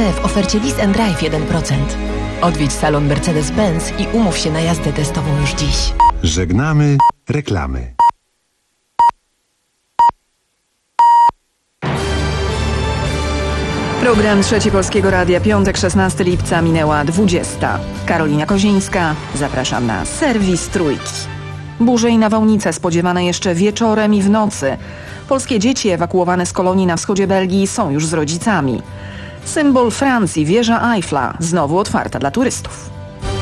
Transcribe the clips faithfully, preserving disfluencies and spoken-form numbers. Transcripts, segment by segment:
C w ofercie Lease and Drive jeden procent. Odwiedź salon Mercedes-Benz i umów się na jazdę testową już dziś. Żegnamy reklamy. Program Trzeci Polskiego Radia, piątek, szesnastego lipca, minęła dwudziesta. Karolina Kozińska, zapraszam na serwis Trójki. Burze i nawałnice spodziewane jeszcze wieczorem i w nocy. Polskie dzieci ewakuowane z kolonii na wschodzie Belgii są już z rodzicami. Symbol Francji, wieża Eiffla, znowu otwarta dla turystów.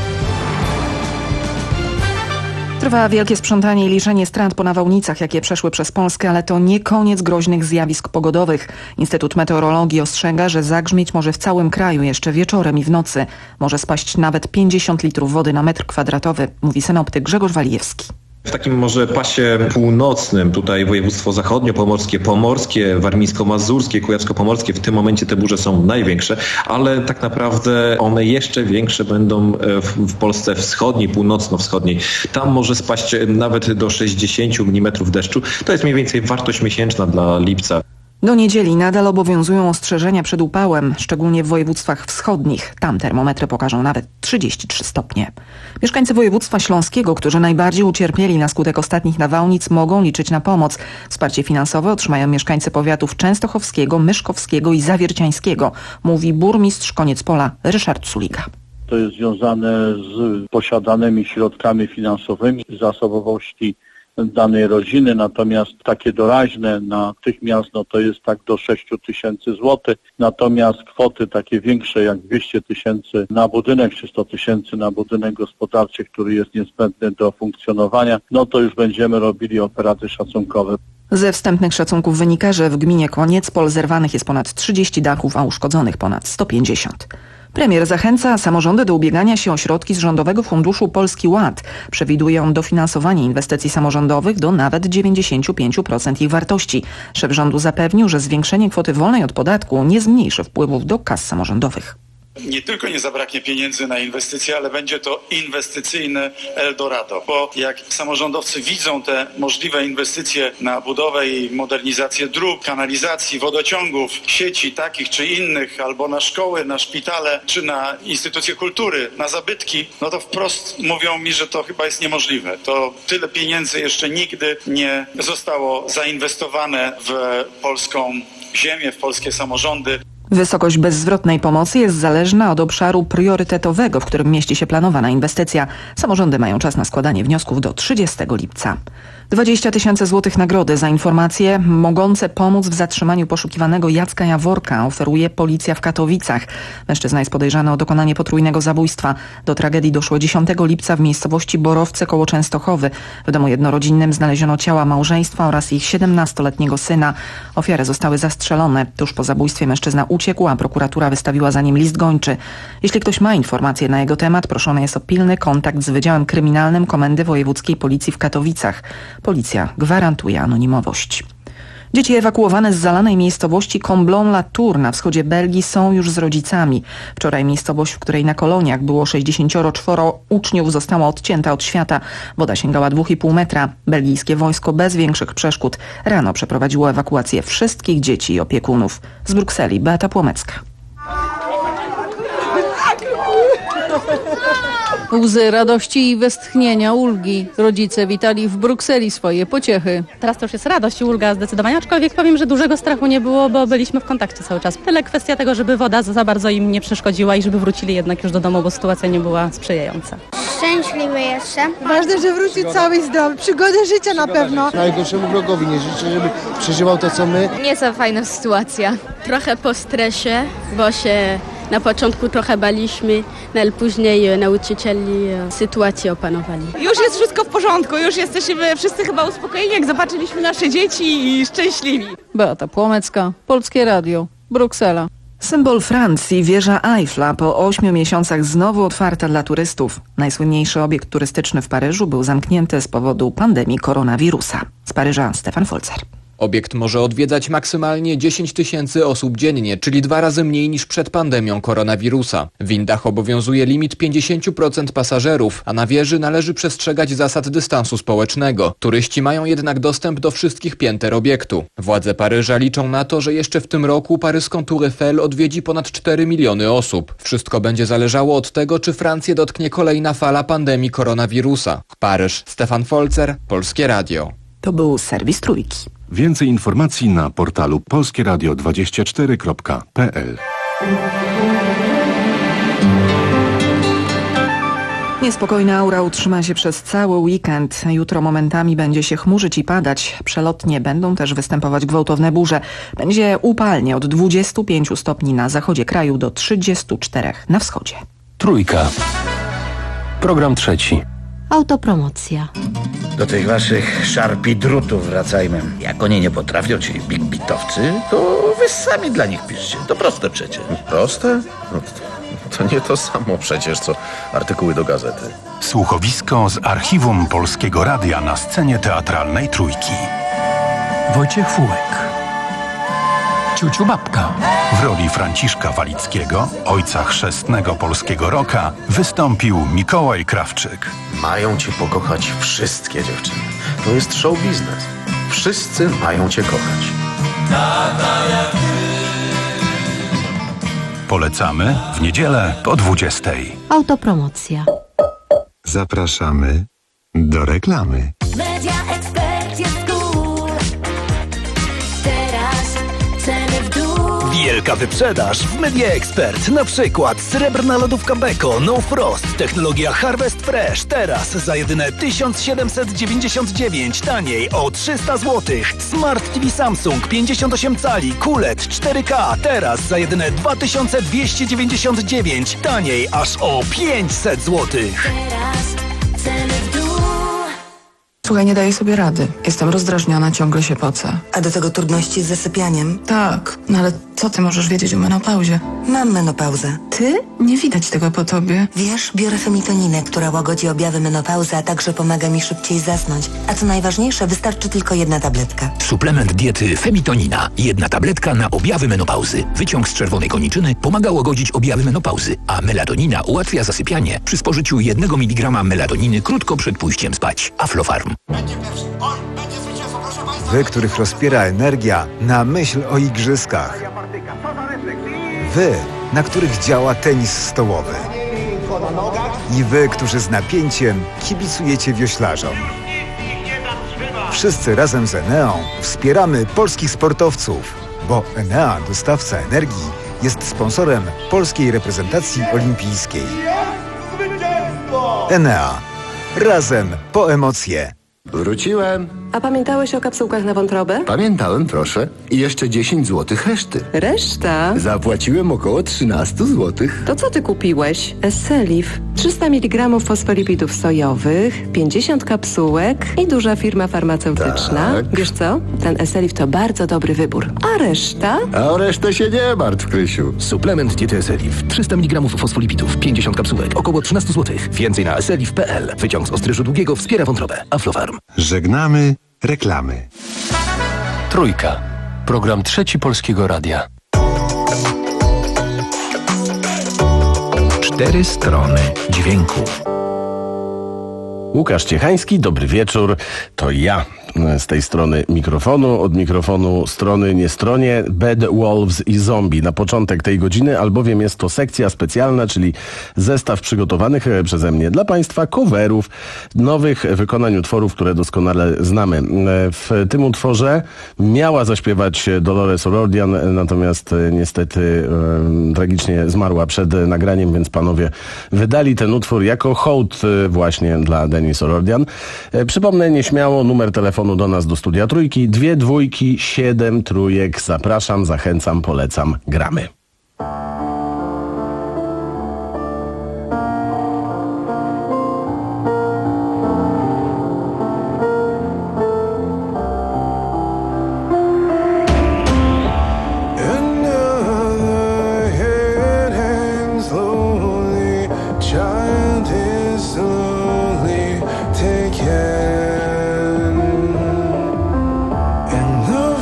Trwa wielkie sprzątanie i liczenie strat po nawałnicach, jakie przeszły przez Polskę, ale to nie koniec groźnych zjawisk pogodowych. Instytut Meteorologii ostrzega, że zagrzmieć może w całym kraju jeszcze wieczorem i w nocy. Może spaść nawet pięćdziesiąt litrów wody na metr kwadratowy, mówi synoptyk Grzegorz Walijewski. W takim może pasie północnym, tutaj województwo zachodnio-pomorskie, pomorskie, warmińsko-mazurskie, kujawsko-pomorskie, w tym momencie te burze są największe, ale tak naprawdę one jeszcze większe będą w Polsce wschodniej, północno-wschodniej. Tam może spaść nawet do sześćdziesiąt milimetrów deszczu. To jest mniej więcej wartość miesięczna dla lipca. Do niedzieli nadal obowiązują ostrzeżenia przed upałem, szczególnie w województwach wschodnich. Tam termometry pokażą nawet trzydzieści trzy stopnie. Mieszkańcy województwa śląskiego, którzy najbardziej ucierpieli na skutek ostatnich nawałnic, mogą liczyć na pomoc. Wsparcie finansowe otrzymają mieszkańcy powiatów częstochowskiego, myszkowskiego i zawierciańskiego, mówi burmistrz Koniecpola Ryszard Suliga. To jest związane z posiadanymi środkami finansowymi, zasobowości danej rodziny, natomiast takie doraźne natychmiast no to jest tak do sześć tysięcy złotych, natomiast kwoty takie większe jak dwieście tysięcy na budynek czy sto tysięcy na budynek gospodarczy, który jest niezbędny do funkcjonowania, no to już będziemy robili operaty szacunkowe. Ze wstępnych szacunków wynika, że w gminie Koniecpol zerwanych jest ponad trzydzieści dachów, a uszkodzonych ponad sto pięćdziesiąt. Premier zachęca samorządy do ubiegania się o środki z Rządowego Funduszu Polski Ład. Przewiduje on dofinansowanie inwestycji samorządowych do nawet dziewięćdziesiąt pięć procent ich wartości. Szef rządu zapewnił, że zwiększenie kwoty wolnej od podatku nie zmniejszy wpływów do kas samorządowych. Nie tylko nie zabraknie pieniędzy na inwestycje, ale będzie to inwestycyjne Eldorado, bo jak samorządowcy widzą te możliwe inwestycje na budowę i modernizację dróg, kanalizacji, wodociągów, sieci takich czy innych, albo na szkoły, na szpitale, czy na instytucje kultury, na zabytki, no to wprost mówią mi, że to chyba jest niemożliwe. To tyle pieniędzy jeszcze nigdy nie zostało zainwestowane w polską ziemię, w polskie samorządy. Wysokość bezzwrotnej pomocy jest zależna od obszaru priorytetowego, w którym mieści się planowana inwestycja. Samorządy mają czas na składanie wniosków do trzydziestego lipca. dwadzieścia tysięcy złotych nagrody za informacje mogące pomóc w zatrzymaniu poszukiwanego Jacka Jaworka oferuje policja w Katowicach. Mężczyzna jest podejrzany o dokonanie potrójnego zabójstwa. Do tragedii doszło dziesiątego lipca w miejscowości Borowce koło Częstochowy. W domu jednorodzinnym znaleziono ciała małżeństwa oraz ich siedemnastoletniego syna. Ofiary zostały zastrzelone. Tuż po zabójstwie mężczyzna uciekł, a prokuratura wystawiła za nim list gończy. Jeśli ktoś ma informacje na jego temat, proszony jest o pilny kontakt z Wydziałem Kryminalnym Komendy Wojewódzkiej Policji w Katowicach. Policja gwarantuje anonimowość. Dzieci ewakuowane z zalanej miejscowości Comblain-la-Tour na wschodzie Belgii są już z rodzicami. Wczoraj miejscowość, w której na koloniach było sześćdziesięcioro czworo uczniów, została odcięta od świata. Woda sięgała dwóch i pół metra. Belgijskie wojsko bez większych przeszkód rano przeprowadziło ewakuację wszystkich dzieci i opiekunów. Z Brukseli Beata Płomecka. Łzy radości i westchnienia, ulgi. Rodzice witali w Brukseli swoje pociechy. Teraz to już jest radość i ulga zdecydowanie, aczkolwiek powiem, że dużego strachu nie było, bo byliśmy w kontakcie cały czas. Tyle kwestia tego, żeby woda za bardzo im nie przeszkodziła i żeby wrócili jednak już do domu, bo sytuacja nie była sprzyjająca. Szczęśliwy jeszcze. Ważne, że wróci cały i zdrowy. Przygody życia na pewno. Najgorszemu wrogowi nie życzę, żeby przeżywał to, co my. Nie za fajna sytuacja. Trochę po stresie, bo się na początku trochę baliśmy, no ale później nauczycieli sytuację opanowali. Już jest wszystko w porządku, już jesteśmy wszyscy chyba uspokojeni, jak zobaczyliśmy nasze dzieci i szczęśliwi. Beata Płomecka, Polskie Radio, Bruksela. Symbol Francji, wieża Eiffla, po ośmiu miesiącach znowu otwarta dla turystów. Najsłynniejszy obiekt turystyczny w Paryżu był zamknięty z powodu pandemii koronawirusa. Z Paryża Stefan Folzer. Obiekt może odwiedzać maksymalnie dziesięć tysięcy osób dziennie, czyli dwa razy mniej niż przed pandemią koronawirusa. W windach obowiązuje limit pięćdziesiąt procent pasażerów, a na wieży należy przestrzegać zasad dystansu społecznego. Turyści mają jednak dostęp do wszystkich pięter obiektu. Władze Paryża liczą na to, że jeszcze w tym roku paryską Tour Eiffel odwiedzi ponad cztery miliony osób. Wszystko będzie zależało od tego, czy Francję dotknie kolejna fala pandemii koronawirusa. Paryż, Stefan Folzer, Polskie Radio. To był serwis Trójki. Więcej informacji na portalu polskieradio dwadzieścia cztery kropka p l. Niespokojna aura utrzyma się przez cały weekend. Jutro momentami będzie się chmurzyć i padać. Przelotnie będą też występować gwałtowne burze. Będzie upalnie od dwudziestu pięciu stopni na zachodzie kraju do trzydziestu czterech na wschodzie. Trójka. Program trzeci. Autopromocja. Do tych waszych szarpi drutów wracajmy. Jak oni nie potrafią, ci big bitowcy, to wy sami dla nich piszcie. To proste przecież. Proste? No to, to nie to samo przecież, co artykuły do gazety. Słuchowisko z archiwum Polskiego Radia na scenie teatralnej Trójki. Wojciech Fułek. Ciuciu Babka. W roli Franciszka Walickiego, ojca chrzestnego polskiego rocka, wystąpił Mikołaj Krawczyk. Mają cię pokochać wszystkie dziewczyny. To jest show biznes. Wszyscy mają cię kochać. Polecamy w niedzielę po dwudziestej. Autopromocja. Zapraszamy do reklamy. Media Expert jest cool. Teraz ceny w dół. Wielka wyprzedaż w Media Expert. Na przykład srebrna lodówka Beko No Frost. Technologia Harvest Fresh. Teraz za jedyne tysiąc siedemset dziewięćdziesiąt dziewięć. Taniej o trzysta złotych. Smart T V Samsung pięćdziesiąt osiem cali. Q L E D cztery K. Teraz za jedyne dwa tysiące dwieście dziewięćdziesiąt dziewięć. Taniej aż o pięćset złotych. Teraz ceny w dół. Słuchaj, nie daję sobie rady. Jestem rozdrażniona, ciągle się pocę. A do tego trudności z zasypianiem? Tak, no ale co ty możesz wiedzieć o menopauzie? Mam menopauzę. Ty? Nie widać tego po tobie. Wiesz, biorę femitoninę, która łagodzi objawy menopauzy, a także pomaga mi szybciej zasnąć. A co najważniejsze, wystarczy tylko jedna tabletka. Suplement diety Femitonina. Jedna tabletka na objawy menopauzy. Wyciąg z czerwonej koniczyny pomaga łagodzić objawy menopauzy, a melatonina ułatwia zasypianie przy spożyciu jednego miligrama melatoniny krótko przed pójściem spać. Aflofarm. Wy, których rozpiera energia na myśl o igrzyskach. Wy, na których działa tenis stołowy. I wy, którzy z napięciem kibicujecie wioślarzom. Wszyscy razem z Eneą wspieramy polskich sportowców, bo Enea, dostawca energii, jest sponsorem polskiej reprezentacji olimpijskiej. Enea. Razem po emocje. Wróciłem. A pamiętałeś o kapsułkach na wątrobę? Pamiętałem, proszę. I jeszcze dziesięć złotych reszty. Reszta? Zapłaciłem około trzynaście złotych. To co ty kupiłeś? Esselif. trzysta miligramów fosfolipidów sojowych, pięćdziesiąt kapsułek i duża firma farmaceutyczna. Tak. Wiesz co? Ten Esselif to bardzo dobry wybór. A reszta? A o resztę się nie martw, Krysiu. Suplement diety Esselif. trzysta miligramów fosfolipidów, pięćdziesiąt kapsułek, około trzynaście złotych. Więcej na esselif kropka p l. Wyciąg z ostryżu długiego wspiera wątrobę. Aflofarm. Żegnamy reklamy. Trójka. Program trzeci Polskiego Radia. Cztery strony dźwięku. Łukasz Ciechański, dobry wieczór. To ja z tej strony mikrofonu, od mikrofonu strony nie stronie, Bad Wolves i Zombie. Na początek tej godziny, albowiem jest to sekcja specjalna, czyli zestaw przygotowanych przeze mnie dla Państwa coverów nowych wykonań utworów, które doskonale znamy. W tym utworze miała zaśpiewać Dolores O'Riordan, natomiast niestety e, tragicznie zmarła przed nagraniem, więc panowie wydali ten utwór jako hołd właśnie dla Denise O'Riordan. E, przypomnę nieśmiało numer telefonu do nas do studia Trójki, dwie dwójki, siedem trójek. Zapraszam, zachęcam, polecam, gramy. In the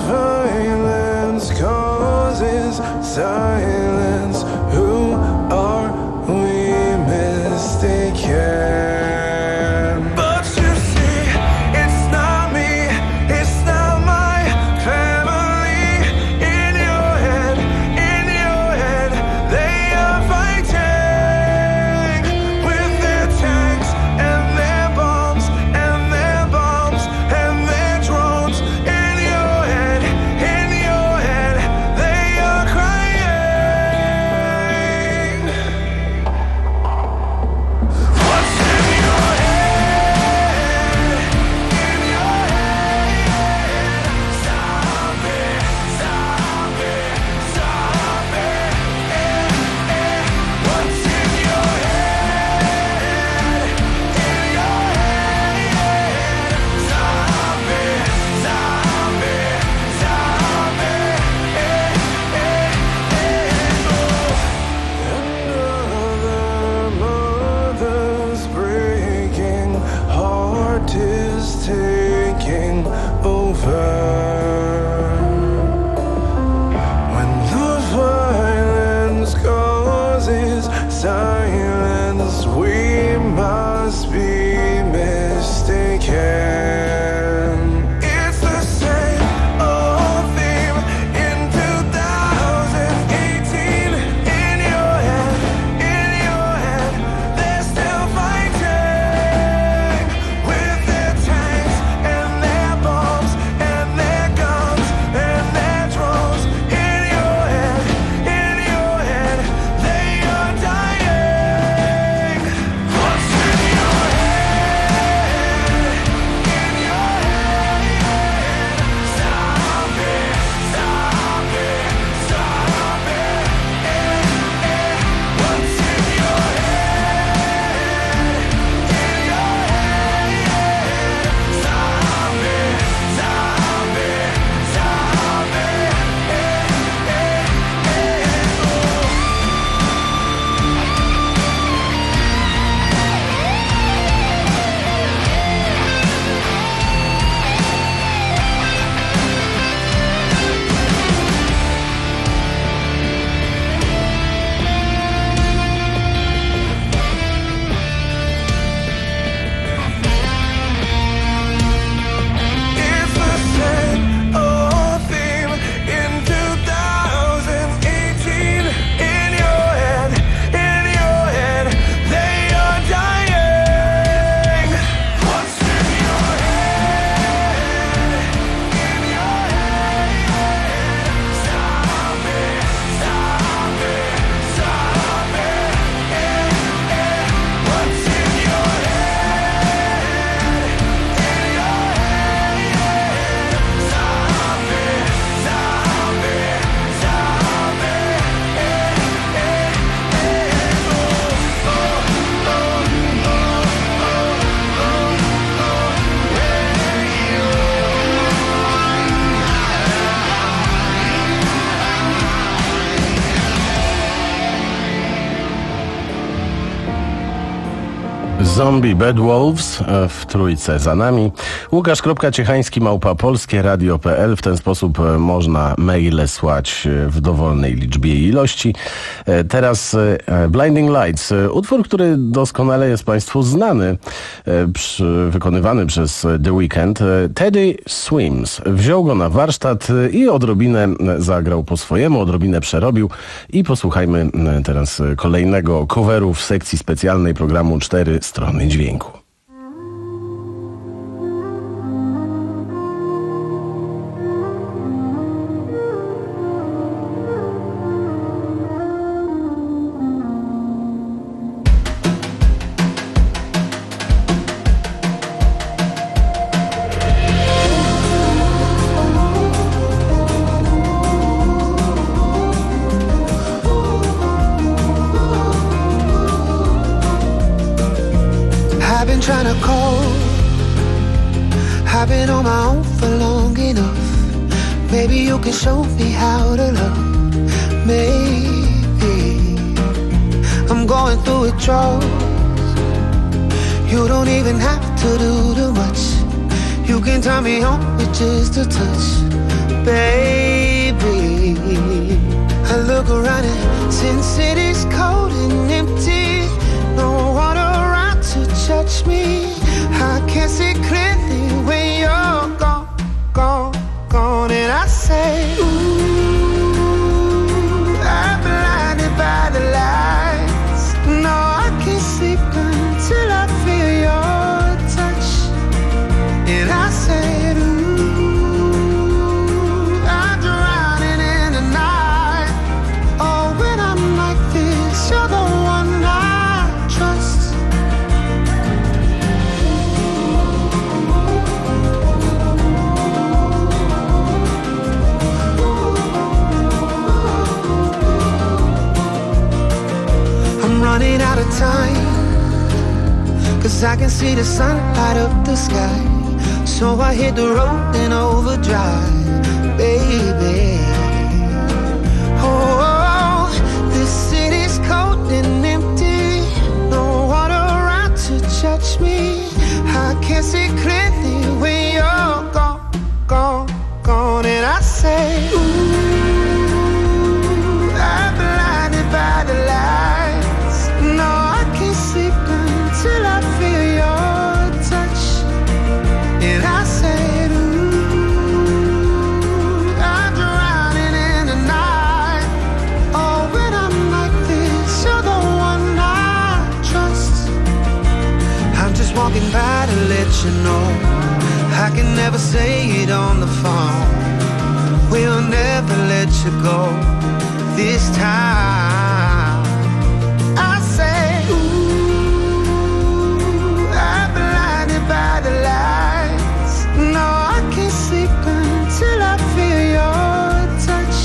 silence, we must be mistaken. It's the same old theme in two thousand eighteen. In your head, in your head, they're still fighting with their tanks and their bombs and their guns and their drones. In your head, in your head, they are dying. What's in your head? In your head, stop it, stop it, stop it. What's in your head? In your head, stop it, stop it, stop it. It's the same old theme in two thousand eighteen. In your head, in your head, they are dying. What's in your head? In your head, stop it, stop it, stop it. What's in your head? In your head, stop it, stop it, stop Zombie Bad Wolves e, w trójce za nami. Łukasz Ciechański, małpa polskie radio kropka p l. W ten sposób e, można maile słać e, w dowolnej liczbie i ilości. E, teraz e, Blinding Lights. E, utwór, który doskonale jest Państwu znany, e, przy, wykonywany przez The Weeknd. E, Teddy Swims. Wziął go na warsztat e, i odrobinę e, zagrał po swojemu, odrobinę przerobił. I posłuchajmy e, teraz e, kolejnego coveru w sekcji specjalnej programu cztery strony dźwięku. I've been trying to call. I've been on my own for long enough. Maybe you can show me how to love. Maybe I'm going through withdrawals. You don't even have to do too much. You can turn me on with just a touch, baby. I look around and since city's cold and empty, no one around to touch me. I can't see clearly when you're gone, gone, gone. And I say, ooh, I'm blinded by the lights. No, I can't sleep until I feel your touch. And I said, ooh, I'm drowning in the night. Oh, when I'm like this, you're the one I trust. I'm running out of time, 'cause I can see the sun light up the sky. So I hit the road in overdrive, baby. Oh, this city's cold and empty. No one around to judge me. I can't see clearly when you're gone, gone, gone. And I say, ooh, I'm blinded by the lights. let you know. I can never say it on the phone. We'll never let you go this time. I say, ooh, I'm blinded by the lights. No, I can't sleep until I feel your touch.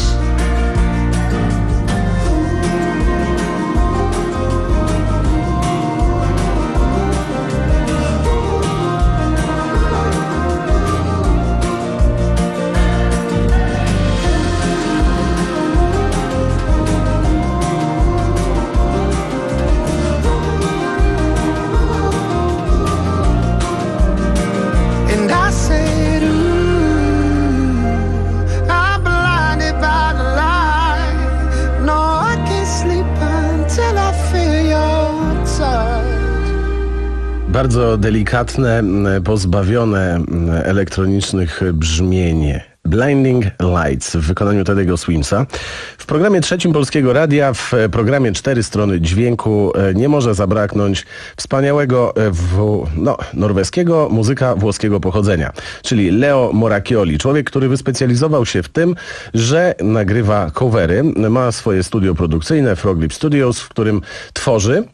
Bardzo delikatne, pozbawione elektronicznych brzmień. Blinding Lights w wykonaniu Teddy'ego Swimsa. W programie trzecim Polskiego Radia, w programie Cztery Strony Dźwięku nie może zabraknąć wspaniałego w, no, norweskiego muzyka włoskiego pochodzenia, czyli Leo Moracchioli. Człowiek, który wyspecjalizował się w tym, że nagrywa covery. Ma swoje studio produkcyjne, Froglip Studios, w którym tworzy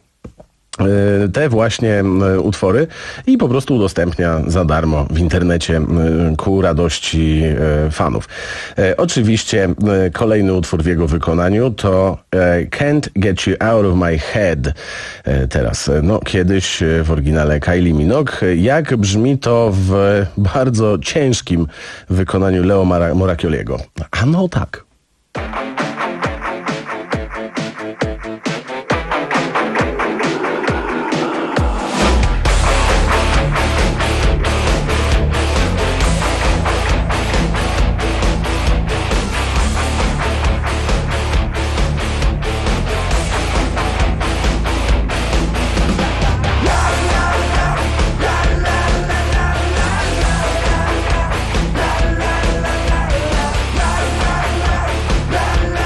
te właśnie utwory i po prostu udostępnia za darmo w internecie ku radości fanów. Oczywiście kolejny utwór w jego wykonaniu to Can't Get You Out of My Head. Teraz, no kiedyś w oryginale Kylie Minogue. Jak brzmi to w bardzo ciężkim wykonaniu Leo Moracchioliego? A no tak. La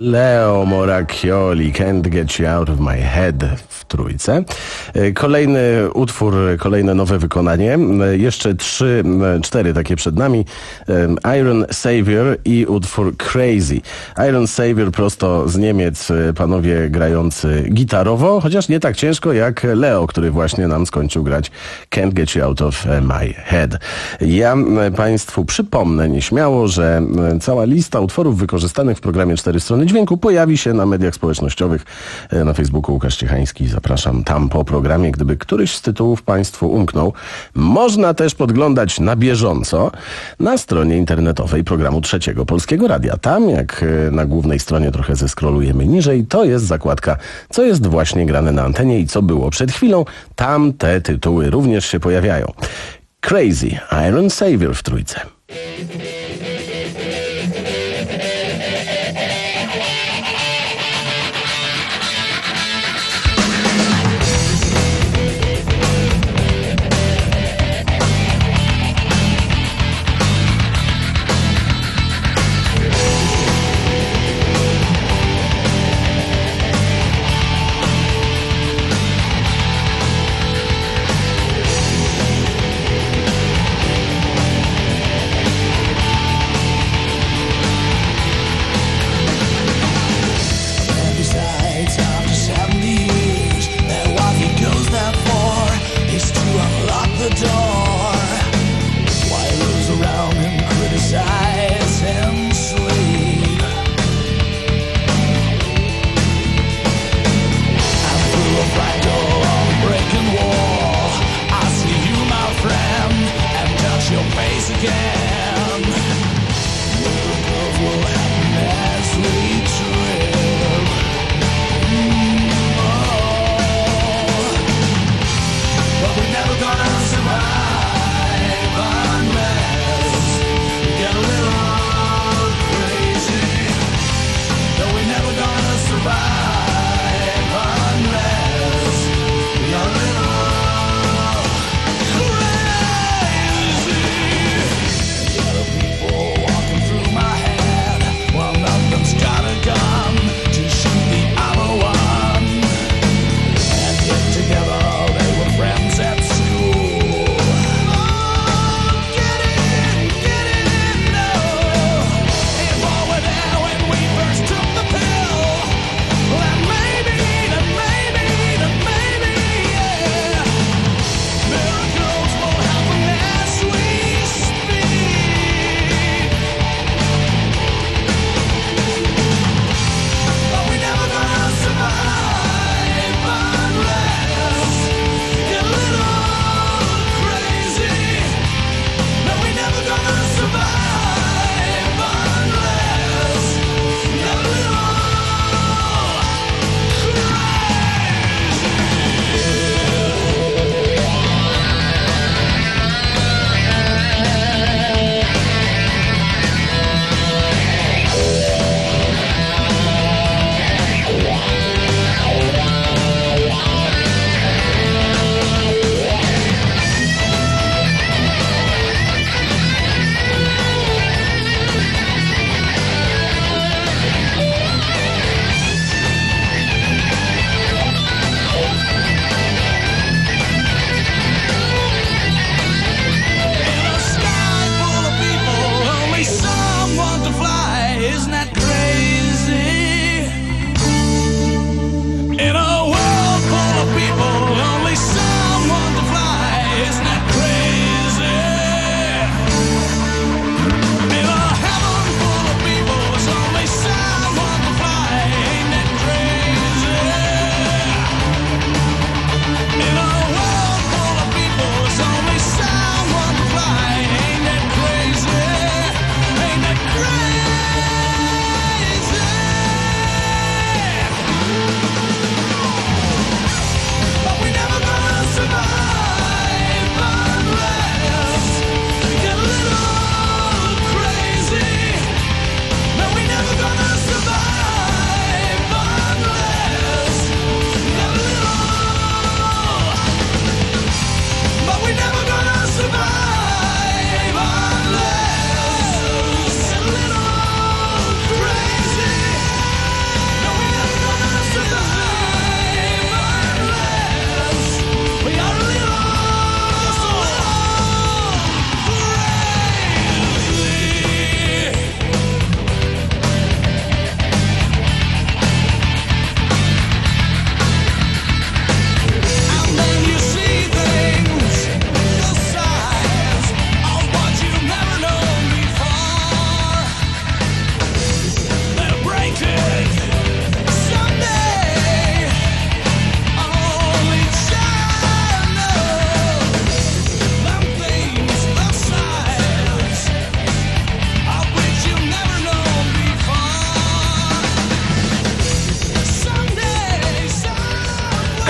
Leo Moracchioli, Can't Get You Out of My Head w trójce. Kolejny utwór, kolejne nowe wykonanie. Jeszcze trzy, cztery takie przed nami. Iron Savior i utwór Crazy. Iron Savior prosto z Niemiec, panowie grający gitarowo, chociaż nie tak ciężko jak Leo, który właśnie nam skończył grać Can't Get You Out of My Head. Ja Państwu przypomnę nieśmiało, że cała lista utworów wykorzystanych w programie Cztery Strony Dźwięku pojawi się na mediach społecznościowych, na Facebooku Łukasz Ciechański. Zapraszam tam po programie, gdyby któryś z tytułów Państwu umknął. Można też podglądać na bieżąco na stronie internetowej programu Trzeciego Polskiego Radia. Tam, jak na głównej stronie trochę zeskrolujemy niżej, to jest zakładka, co jest właśnie grane na antenie i co było przed chwilą. Tam te tytuły również się pojawiają. Crazy, Iron Savior w trójce. Crazy,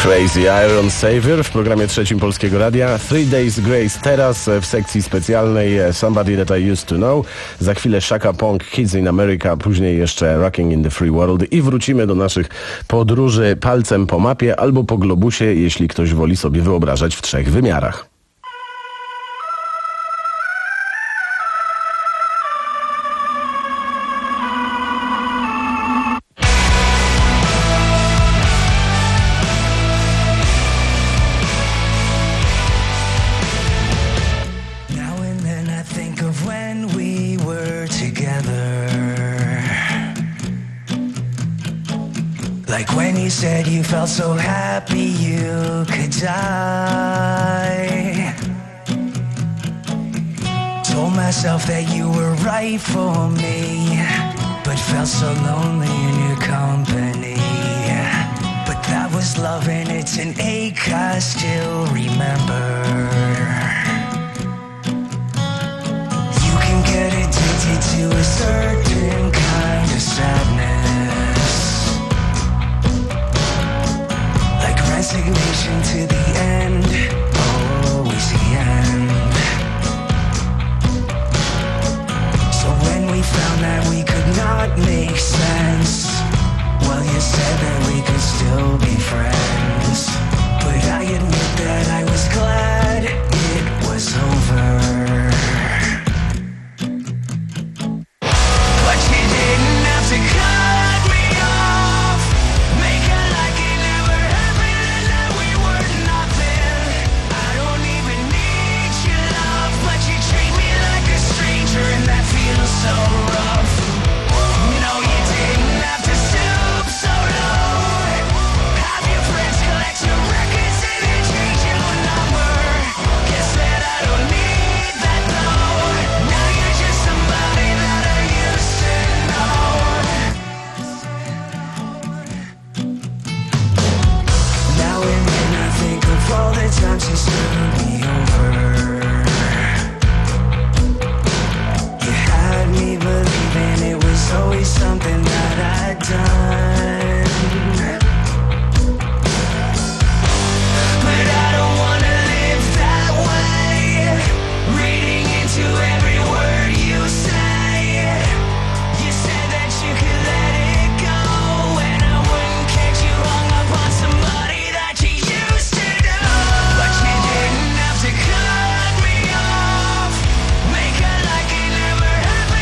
Crazy Iron Savior w programie trzecim Polskiego Radia. Three Days Grace teraz w sekcji specjalnej Somebody That I Used To Know. Za chwilę Shaka Punk, Kids in America, później jeszcze Rocking in the Free World i wrócimy do naszych podróży palcem po mapie albo po globusie, jeśli ktoś woli sobie wyobrażać w trzech wymiarach. Like when you said you felt so happy you could die. Told myself that you were right for me, but felt so lonely in your company. But that was love and it's an ache I still remember. You can get addicted to a certain kind of sadness, resignation to the end, always the end. So when we found that we could not make sense, well, you said that we could still be friends. But I admit that I was glad it was over. But you didn't have to cut me off, make it like it never happened. And that feels so rough. No, you didn't have to stoop so low. Have your friends collect your records and then change your number. Guess that I don't need that though. Now you're just somebody that I used to know. Now and then I think of all the times you screwed me over. Me believing it was always something that I'd done. But I don't wanna live that way, reading into every word you say. You said that you could let it go, and I wouldn't catch you hung up on somebody that you used to know. But you didn't have to cut me off, make it like it never happened.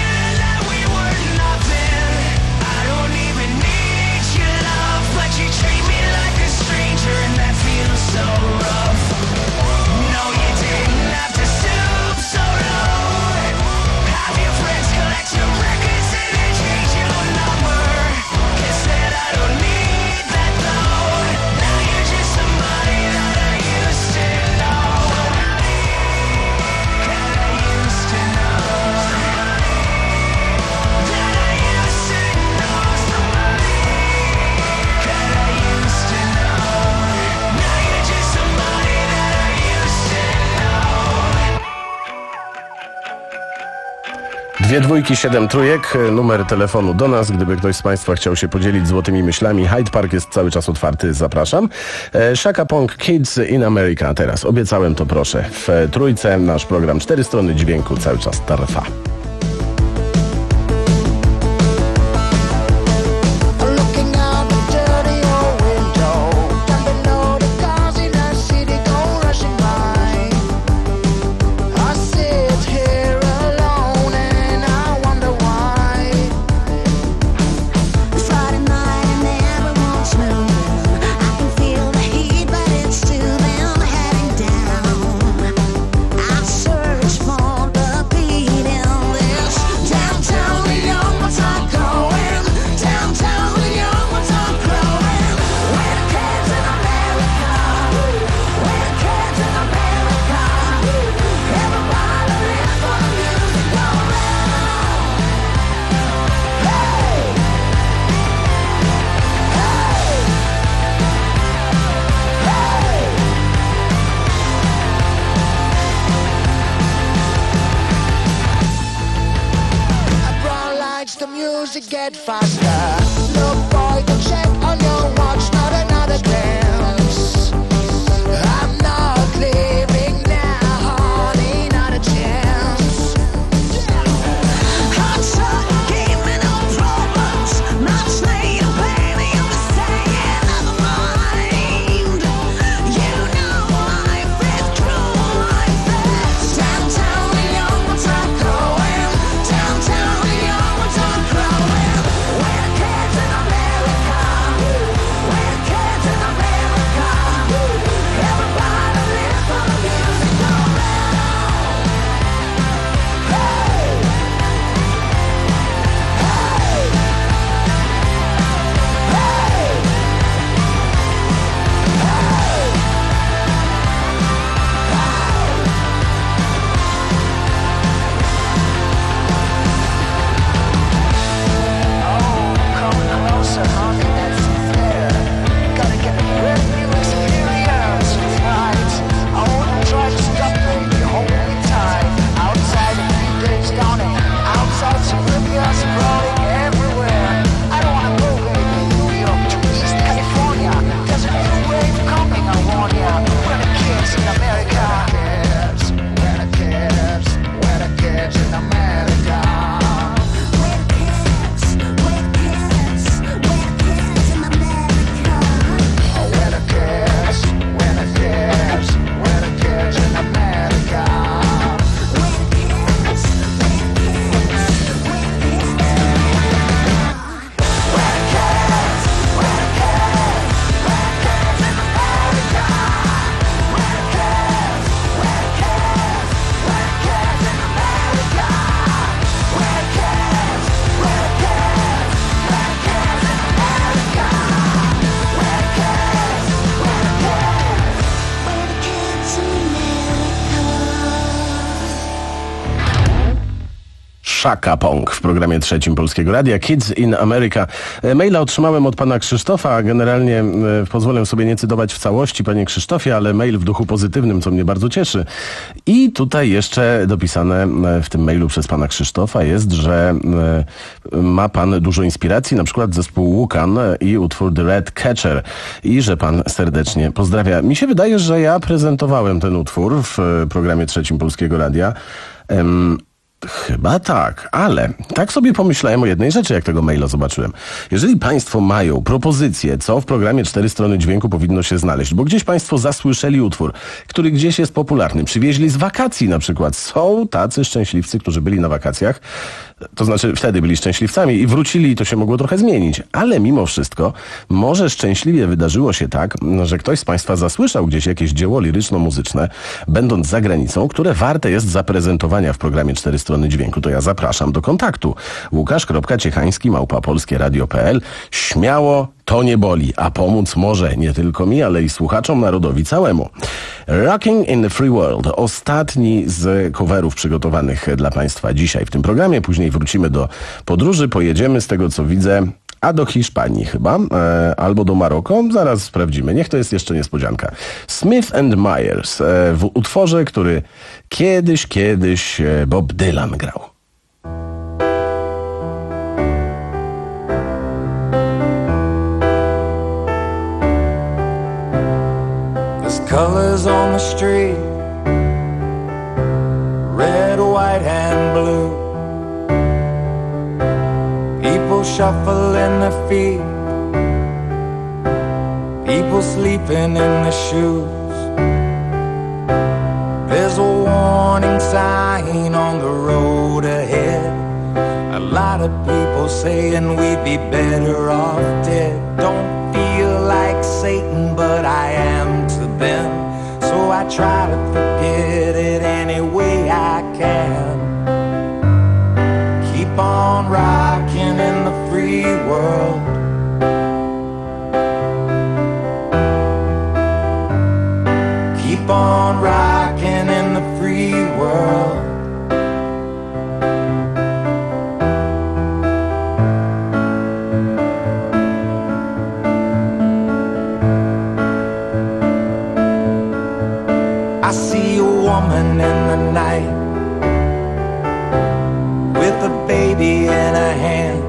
You treat me like a stranger and that feels so rough. No, you didn't have to stoop so low. Have your friends collect your records and then change your number. Guess that I don't need that though. Now you're just somebody that I used to know. That I used to know. That I used to know. Somebody that I used to know. Now you're just somebody that I used to know. Dwie dwójki, siedem trójek, numer telefonu do nas, gdyby ktoś z Państwa chciał się podzielić złotymi myślami. Hyde Park jest cały czas otwarty, zapraszam. Shaka Punk, Kids in America teraz. Obiecałem to, proszę. W trójce nasz program Cztery Strony Dźwięku cały czas trwa. music get faster. Look boy, don't check on your watch, not another glance. Shaka Pong w programie trzecim Polskiego Radia. Kids in America. Maila otrzymałem od pana Krzysztofa, a generalnie e, pozwolę sobie nie cytować w całości, panie Krzysztofie, ale mail w duchu pozytywnym, co mnie bardzo cieszy. I tutaj jeszcze dopisane w tym mailu przez pana Krzysztofa jest, że e, ma pan dużo inspiracji, na przykład zespół Łukan i utwór The Red Catcher i że pan serdecznie pozdrawia. Mi się wydaje, że ja prezentowałem ten utwór w programie trzecim Polskiego Radia. Um, Chyba tak, ale tak sobie pomyślałem o jednej rzeczy, jak tego maila zobaczyłem. Jeżeli państwo mają propozycje, co w programie Cztery Strony Dźwięku powinno się znaleźć, bo gdzieś państwo zasłyszeli utwór, który gdzieś jest popularny, przywieźli z wakacji na przykład. Są tacy szczęśliwcy, którzy byli na wakacjach, to znaczy wtedy byli szczęśliwcami i wrócili, to się mogło trochę zmienić, ale mimo wszystko może szczęśliwie wydarzyło się tak, że ktoś z państwa zasłyszał gdzieś jakieś dzieło liryczno-muzyczne, będąc za granicą, które warte jest zaprezentowania w programie Cztery Strony Dźwięku. To ja zapraszam do kontaktu. Łukasz.Ciechański małpa polskie radio kropka p l. Śmiało, to nie boli, a pomóc może nie tylko mi, ale i słuchaczom, narodowi całemu. Rocking in the Free World. Ostatni z coverów przygotowanych dla państwa dzisiaj w tym programie. Później wrócimy do podróży. Pojedziemy z tego, co widzę, a do Hiszpanii chyba, e, albo do Maroko. Zaraz sprawdzimy. Niech to jest jeszcze niespodzianka. Smith and Myers e, w utworze, który kiedyś, kiedyś Bob Dylan grał. Colors on the street, red, white, and blue. People shuffling their feet, people sleeping in their shoes. There's a warning sign on the road ahead. A lot of people saying we'd be better off dead. Don't feel like Satan, but I am to them. So I try to forget it any way I can. Keep on rocking in the free world. Keep on rocking in the free world. I see a woman in the night with a baby in her hand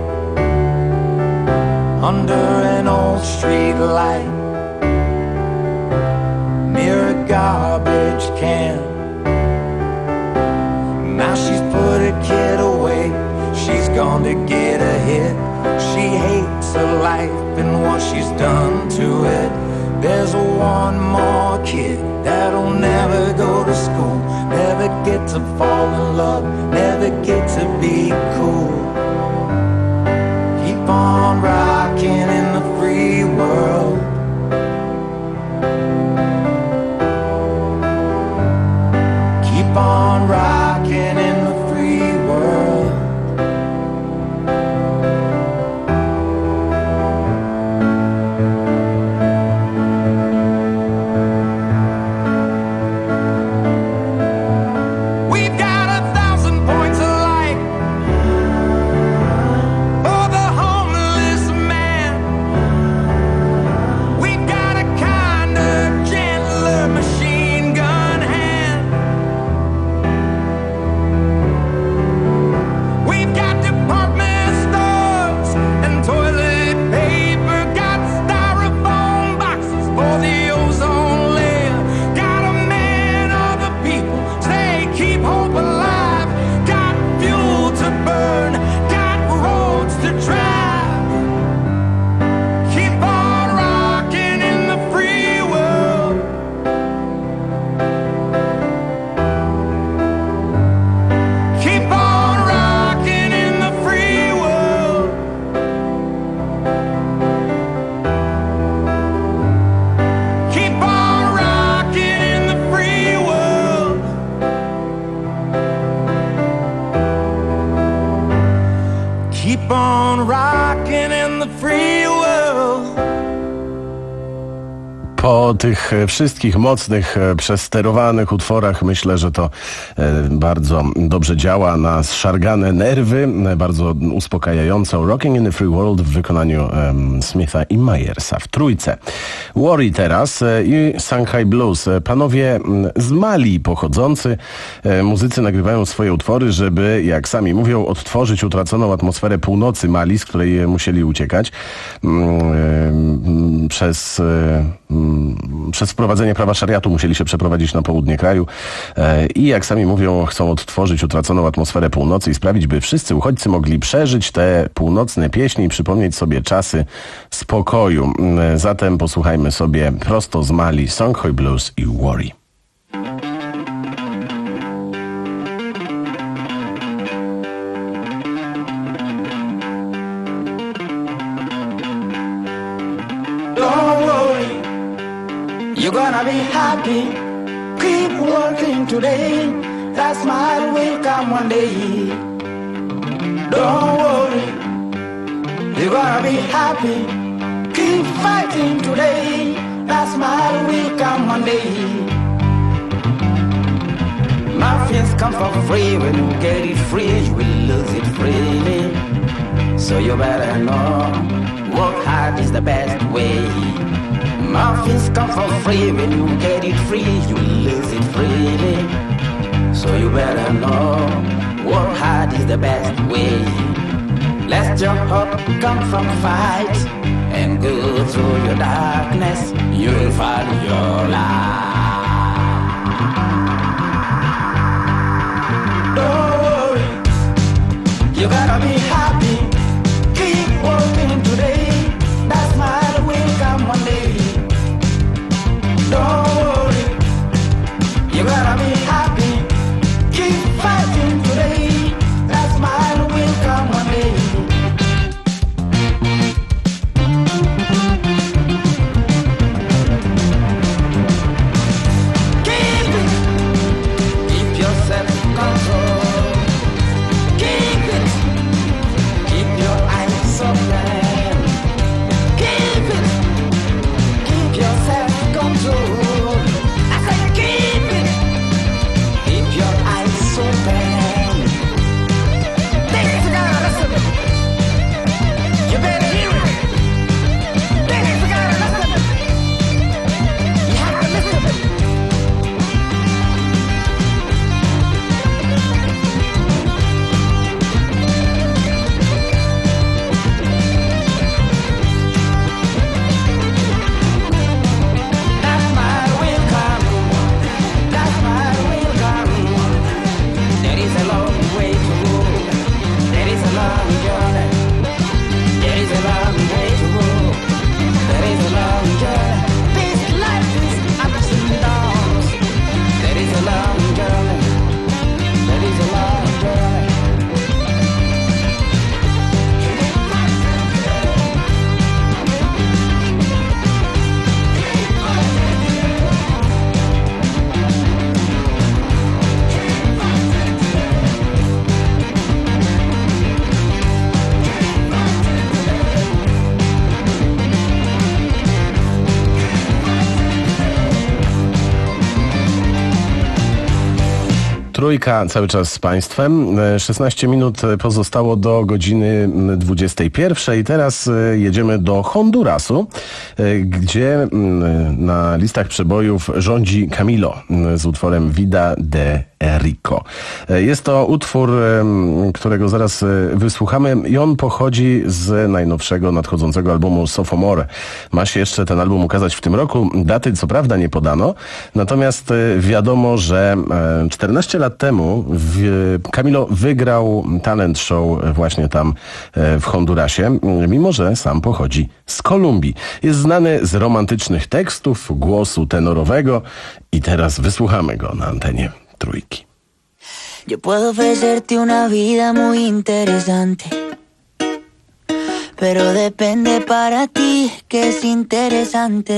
under an old street light near a garbage can. Now she's put her kid away, she's gone to get a hit. She hates her life and what she's done to it. There's one more kid that'll never go to school, never get to fall in love, never get to be cool. Keep on rocking in the free world. Keep on rocking in the free world. Keep on rocking in the free world. Po tych wszystkich mocnych, przesterowanych utworach myślę, że to bardzo dobrze działa na zszargane nerwy, bardzo uspokajająco. Rocking in the Free World w wykonaniu um, Smitha i Myersa w trójce. Worry teraz i Shanghai Blues. Panowie z Mali pochodzący, muzycy nagrywają swoje utwory, żeby, jak sami mówią, odtworzyć utraconą atmosferę północy Mali, z której musieli uciekać przez przez wprowadzenie prawa szariatu musieli się przeprowadzić na południe kraju i jak sami mówią, chcą odtworzyć utraconą atmosferę północy i sprawić, by wszyscy uchodźcy mogli przeżyć te północne pieśni i przypomnieć sobie czasy spokoju. Zatem posłuchajmy sobie prosto z Mali Shanghai Blues i Worry. You're gonna be happy. Keep working today. That smile will come one day. Don't worry. You're gonna be happy. Keep fighting today. That smile will come one day. Nothing's come for free. When you get it free, you will lose it freely. So you better know, work hard is the best way. Nothing's come for free. When you get it free, you lose it freely. So you better know, work hard is the best way. Let your hope come from fight and go through your darkness. You'll find your light. Don't worry, you gotta be happy. Keep working today. That smile will come one day. Don't worry, you gotta be happy. Keep fighting today. That smile will come one day. Keep it, keep your self-control. Keep it, keep your eyes open. Keep it, keep your self-control. Trójka cały czas z Państwem. szesnaście minut pozostało do godziny dwudziestej pierwszej. Teraz jedziemy do Hondurasu, gdzie na listach przebojów rządzi Camilo z utworem Vida de Rico. Jest to utwór, którego zaraz wysłuchamy i on pochodzi z najnowszego nadchodzącego albumu Sophomore. Ma się jeszcze ten album ukazać w tym roku. Daty co prawda nie podano, natomiast wiadomo, że czternaście lat temu Camilo wygrał talent show właśnie tam w Hondurasie, mimo że sam pochodzi z Kolumbii. Jest znany z romantycznych tekstów, głosu tenorowego i teraz wysłuchamy go na antenie Trójki. Yo puedo ofrecerte una vida muy interesante, pero depende para ti que es interesante.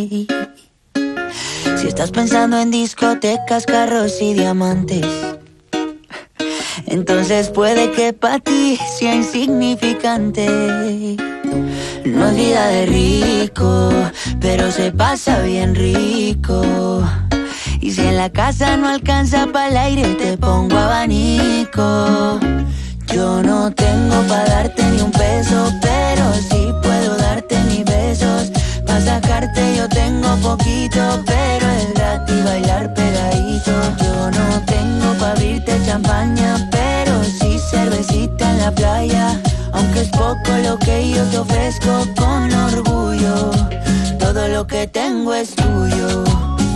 Si estás pensando en discotecas, carros y diamantes, entonces puede que para ti sea insignificante. No es vida de rico, pero se pasa bien rico. Y si en la casa no alcanza pa'l aire, te pongo abanico. Yo no tengo pa' darte ni un peso, pero sí puedo darte mis besos. Pa' sacarte yo tengo poquito, pero es gratis bailar pegadito. Yo no tengo pa' abrirte champaña, pero sí cervecita en la playa. Aunque es poco lo que yo te ofrezco con orgullo, todo lo que tengo es tuyo.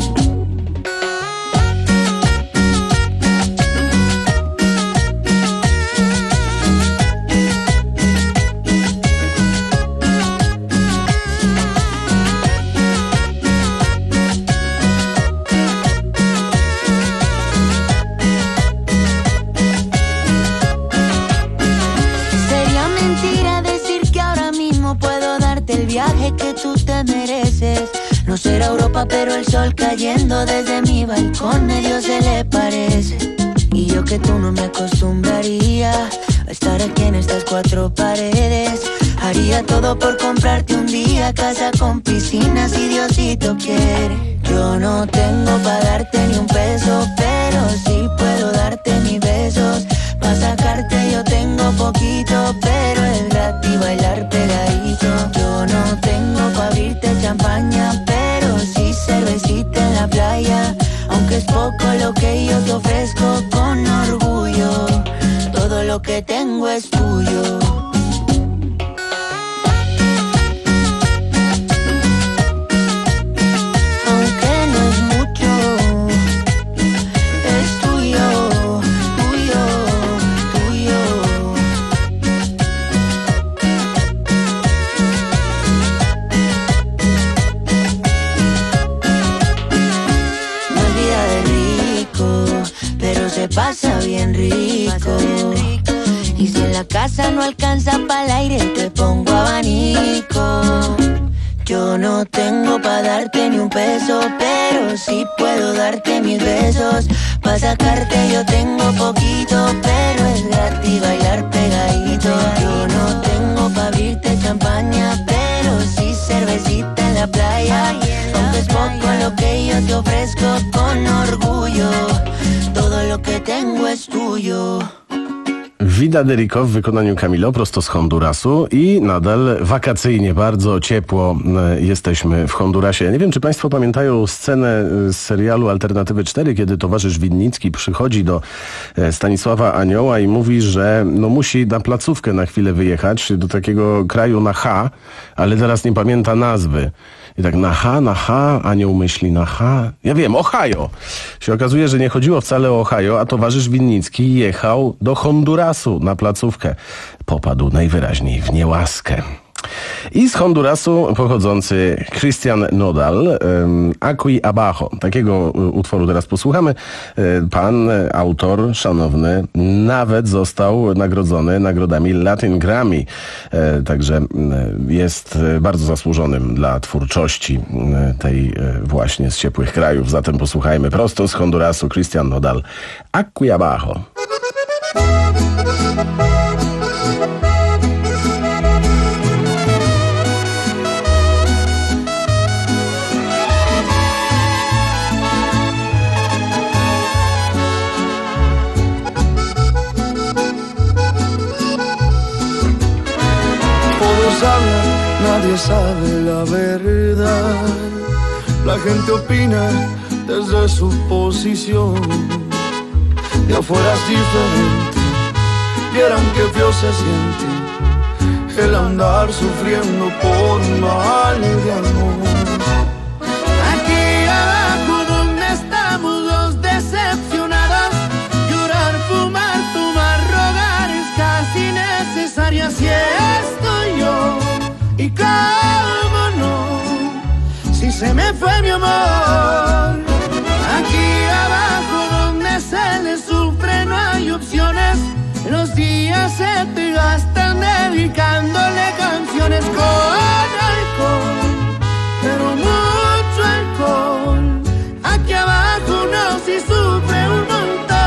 Que tú te mereces. No será Europa, pero el sol cayendo desde mi balcón medio se le parece. Y yo que tú no me acostumbraría a estar aquí en estas cuatro paredes. Haría todo por comprarte un día casa con piscina si Diosito quiere. Yo no tengo pa' darte ni un peso, pero sí puedo darte mis besos. Pa' sacarte yo tengo poquito, pero es gratis bailar pegadito. Yo no tengo pa' abrirte champaña, pero sí cervecita en la playa. Aunque es poco lo que yo te ofrezco con orgullo, todo lo que tengo es tuyo. Pasa bien rico. Y si en la casa no alcanza pa'l aire, te pongo abanico. Yo no tengo pa' darte ni un peso, pero sí puedo darte mis besos. Pa' sacarte yo tengo poquito, pero es gratis bailar pegadito. Yo no tengo pa' abrirte champaña, pero sí cervecita en la playa. Aunque es poco lo que yo te ofrezco con orgullo, todo lo que tengo es tuyo. Vida de Rico w wykonaniu Camilo prosto z Hondurasu i nadal wakacyjnie, bardzo ciepło jesteśmy w Hondurasie. Nie wiem, czy Państwo pamiętają scenę z serialu Alternatywy cztery, kiedy towarzysz Winnicki przychodzi do Stanisława Anioła i mówi, że no musi na placówkę na chwilę wyjechać do takiego kraju na H, ale teraz nie pamięta nazwy. I tak na H, na H, Anioł myśli na H. Ja wiem, Ohio. Się okazuje, że nie chodziło wcale o Ohio, a towarzysz Winnicki jechał do Hondurasu na placówkę. Popadł najwyraźniej w niełaskę. I z Hondurasu pochodzący Christian Nodal, um, Aquí Abajo. Takiego utworu teraz posłuchamy. Pan, autor, szanowny, nawet został nagrodzony nagrodami Latin Grammy. Także jest bardzo zasłużonym dla twórczości tej właśnie z ciepłych krajów. Zatem posłuchajmy prosto z Hondurasu Christian Nodal, Aquí Abajo. Nadie sabe la verdad. La gente opina desde su posición. De afuera es diferente. Vieran que feo se siente el andar sufriendo por mal de amor. Aquí abajo donde estamos los decepcionados, llorar, fumar, tomar, rogar es casi necesario. Así estoy yo. Y cómo no, si se me fue mi amor. Aquí abajo donde se le sufre no hay opciones. Los días se te gastan dedicándole canciones con alcohol, pero mucho alcohol. Aquí abajo uno sí sufre un montón.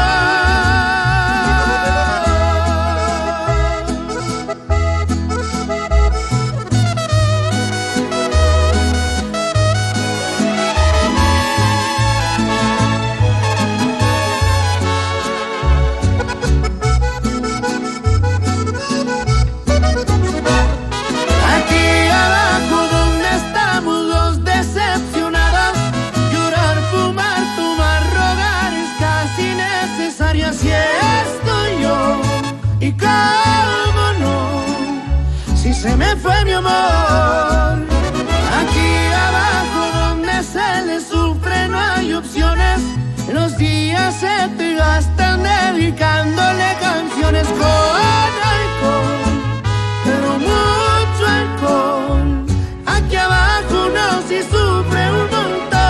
mi amor. Aquí abajo donde se le sufre no hay opciones. Los días se te gastan dedicándole canciones con alcohol, pero mucho alcohol. Aquí abajo uno sí sufre un montón.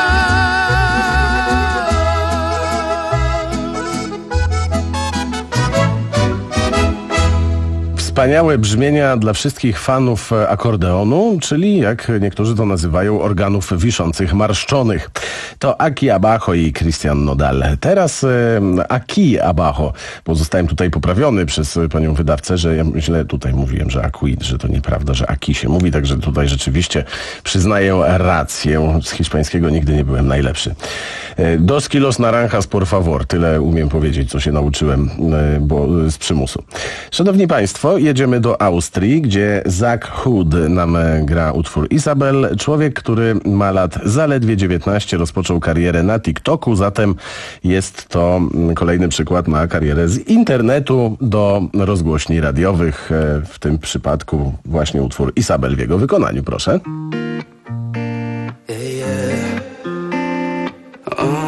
Wspaniałe brzmienia dla wszystkich fanów akordeonu, czyli jak niektórzy to nazywają, organów wiszących marszczonych. To Aki Abajo i Christian Nodal. Teraz e, Aki Abajo, bo zostałem tutaj poprawiony przez panią wydawcę, że ja źle tutaj mówiłem, że Aki, że to nieprawda, że Aki się mówi, także tutaj rzeczywiście przyznaję rację. Z hiszpańskiego nigdy nie byłem najlepszy. E, Dos kilos naranjas por favor. Tyle umiem powiedzieć, co się nauczyłem e, bo, z przymusu. Szanowni Państwo, jedziemy do Austrii, gdzie Zach Hood nam gra utwór Isabel. Człowiek, który ma lat zaledwie dziewiętnaście, rozpoczął karierę na TikToku, zatem jest to kolejny przykład na karierę z internetu do rozgłośni radiowych. W tym przypadku właśnie utwór Isabel w jego wykonaniu, proszę. Yeah, yeah. Oh.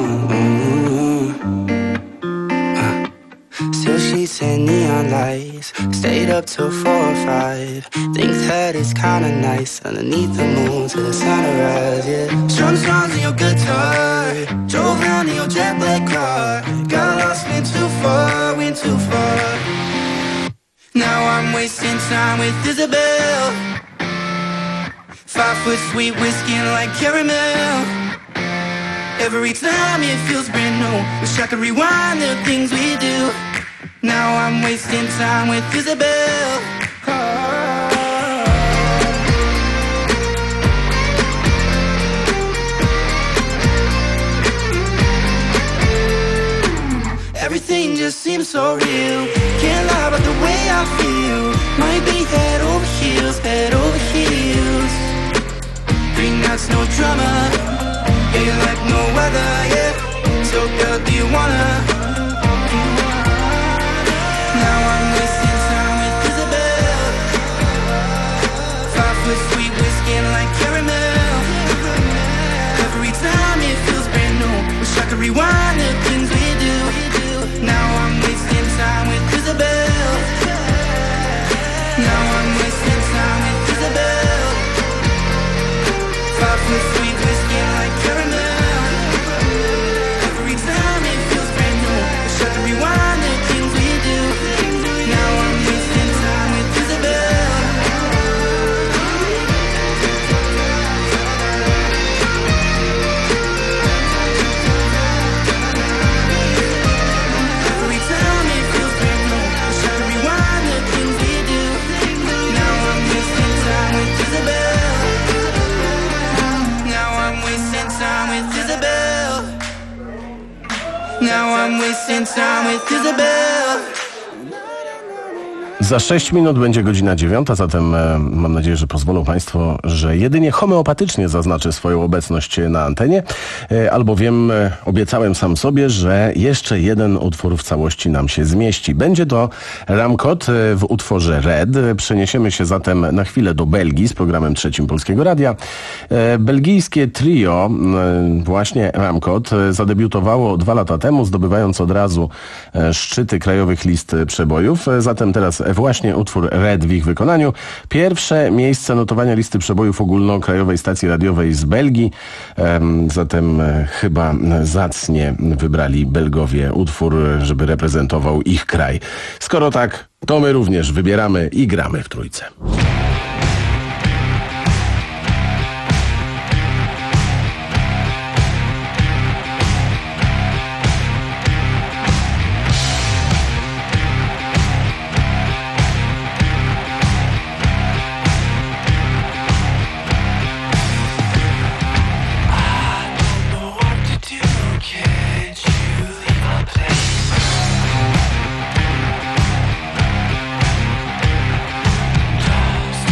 Still sheets and neon lights, stayed up till four or five. Think that it's kinda nice underneath the moon till the sunrise, yeah. Strung songs in your guitar, drove round in your jet black car. Got lost, went too far, went too far. Now I'm wasting time with Isabel. Five foot sweet whiskey like caramel. Every time it feels brand new. Wish I could rewind the things we do. Now I'm wasting time with Isabel. Oh. Everything just seems so real. Can't lie about the way I feel. Might be head over heels, head over heels. Three nights, no drama. Ain't like no weather, yeah. So girl, do you wanna? Now I'm wasting time with Isabel. Five foot sweet whiskey like caramel. Every time it feels brand new. Wish I could rewind the things we do. Now I'm wasting time with Isabel. Now I'm wasting time with Isabel. Five foot sweet whiskey like caramel. Every time it feels brand new. Wish I could rewind the things we do. Now I'm wasting time with Isabel. Every time it feels brand new. Wish I could rewind the things we do. Now I'm wasting time with Isabel. Now I'm wasting time with Isabel. Now I'm wasting time with Isabel. Za sześć minut będzie godzina dziewiąta, zatem e, mam nadzieję, że pozwolą Państwo, że jedynie homeopatycznie zaznaczę swoją obecność na antenie, e, albowiem e, obiecałem sam sobie, że jeszcze jeden utwór w całości nam się zmieści. Będzie to Ramkot e, w utworze Red. Przeniesiemy się zatem na chwilę do Belgii z programem trzecim Polskiego Radia. E, belgijskie trio, e, właśnie Ramkot, e, zadebiutowało dwa lata temu, zdobywając od razu e, szczyty krajowych list przebojów. E, zatem teraz właśnie utwór Red w ich wykonaniu. Pierwsze miejsce notowania listy przebojów ogólnokrajowej stacji radiowej z Belgii. Zatem chyba zacnie wybrali Belgowie utwór, żeby reprezentował ich kraj. Skoro tak, to my również wybieramy i gramy w trójce. Toss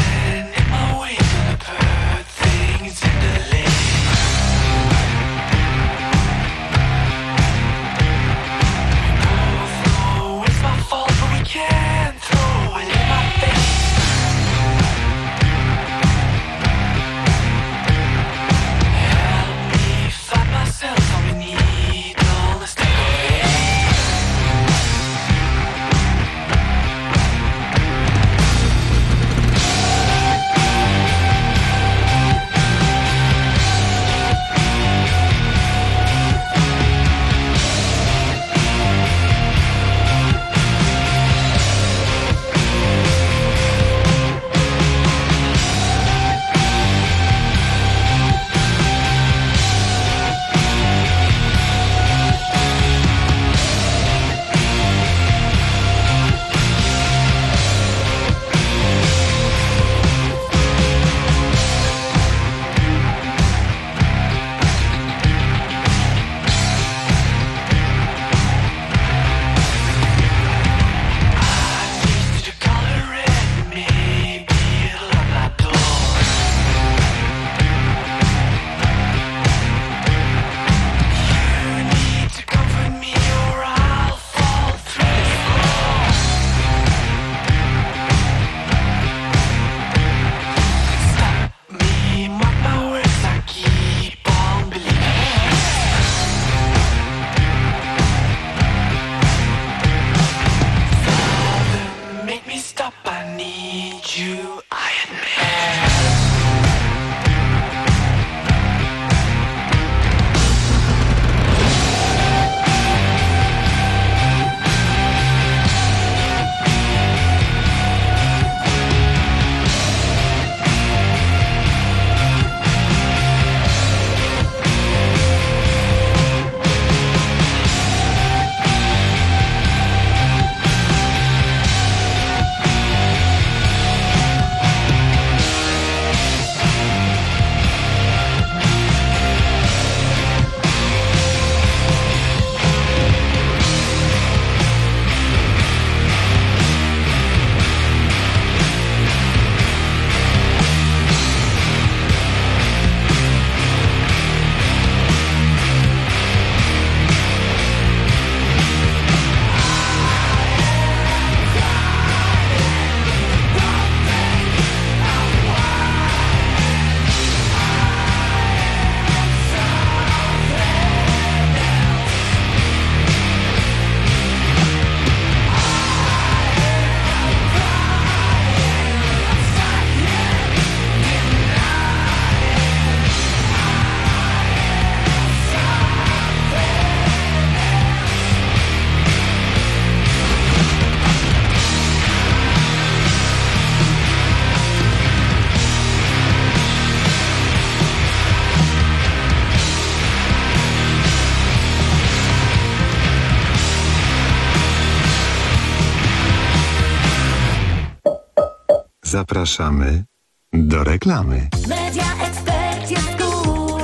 Zapraszamy do reklamy. Media Expert jest cool.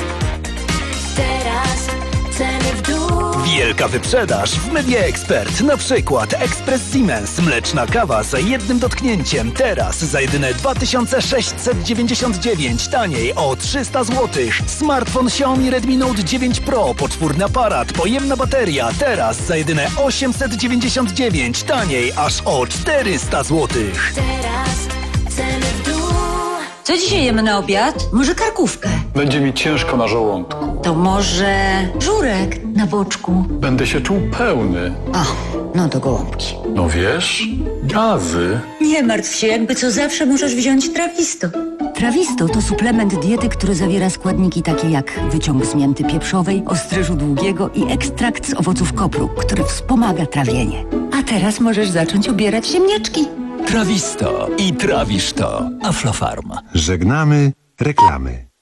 Teraz ceny w dół. Wielka wyprzedaż w Media Expert. Na przykład Express Siemens, mleczna kawa za jednym dotknięciem. Teraz za jedyne dwa tysiące sześćset dziewięćdziesiąt dziewięć, taniej o trzysta złotych. Smartfon Xiaomi Redmi Note dziewięć Pro, poczwórny aparat, pojemna bateria. Teraz za jedyne osiemset dziewięćdziesiąt dziewięć, taniej aż o czterysta złotych. Teraz ceny w dół. Co dzisiaj jemy na obiad? Może karkówkę? Będzie mi ciężko na żołądku. To może żurek na boczku? Będę się czuł pełny. A, no to gołąbki. No wiesz, gazy. Nie martw się, jakby co zawsze możesz wziąć Trawisto. Trawisto to suplement diety, który zawiera składniki takie jak wyciąg z mięty pieprzowej, ostryżu długiego i ekstrakt z owoców kopru, który wspomaga trawienie. A teraz możesz zacząć ubierać ziemniaczki. Trawisto i trawisz to. Aflofarm. Żegnamy reklamy.